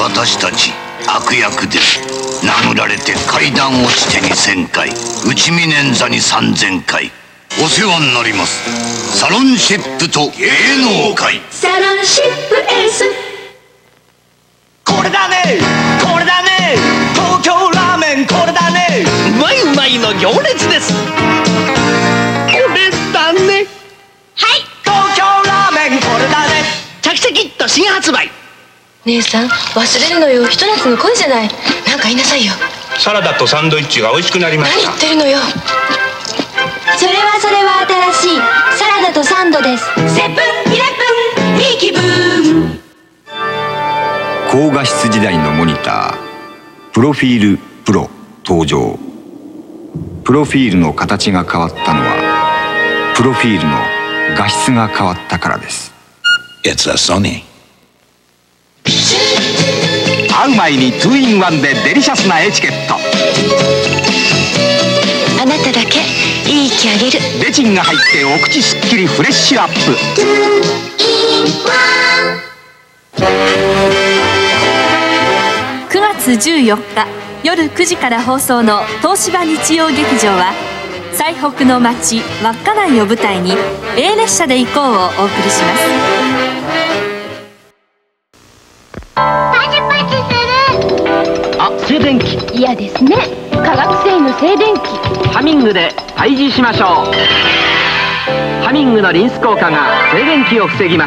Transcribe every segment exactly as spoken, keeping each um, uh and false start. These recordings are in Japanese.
私たち悪役です。殴られて階段落ちてにせんかい、内見捻挫にさんぜんかい。お世話になります。サロンシップと芸能界。 サロンシップエース。 これだねこれだね、東京ラーメンこれだね、うまいうまいの行列です。これだね、はい、東京ラーメンこれだね、チャキチャキっと新発売。 姉さん忘れるのよ、ひと夏の恋じゃない。なんか言いなさいよ。 サラダとサンドイッチが美味しくなりました。 何言ってるのよ。 それはそれは新しいサラダとサンドです。セブンイレブンいい気分。 高画質時代のモニタープロフィールプロ登場。プロフィールの形が変わったのはプロフィールの画質が変わったからです。 It's a Sony。 会う前にツーインワンでデリシャスなエチケット。 あなただけいい気あげる。 レチンが入ってお口すっきりフレッシュアップ。 くがつじゅうよっか夜くじから放送の東芝日曜劇場は最北の町稚内を舞台に A 列車で行こうをお送りします。 あ、静電気嫌ですね。化学繊維の静電気。 ハミングで退治しましょう。ハミングのリンス効果が静電気を防ぎます。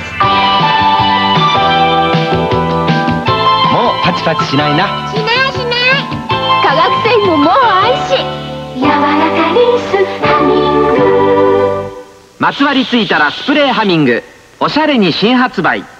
もうパチパチしないな。 しないしない。化学繊維ももう安心。柔らかリンスハミング。 まつわりついたらスプレーハミング、おしゃれに新発売。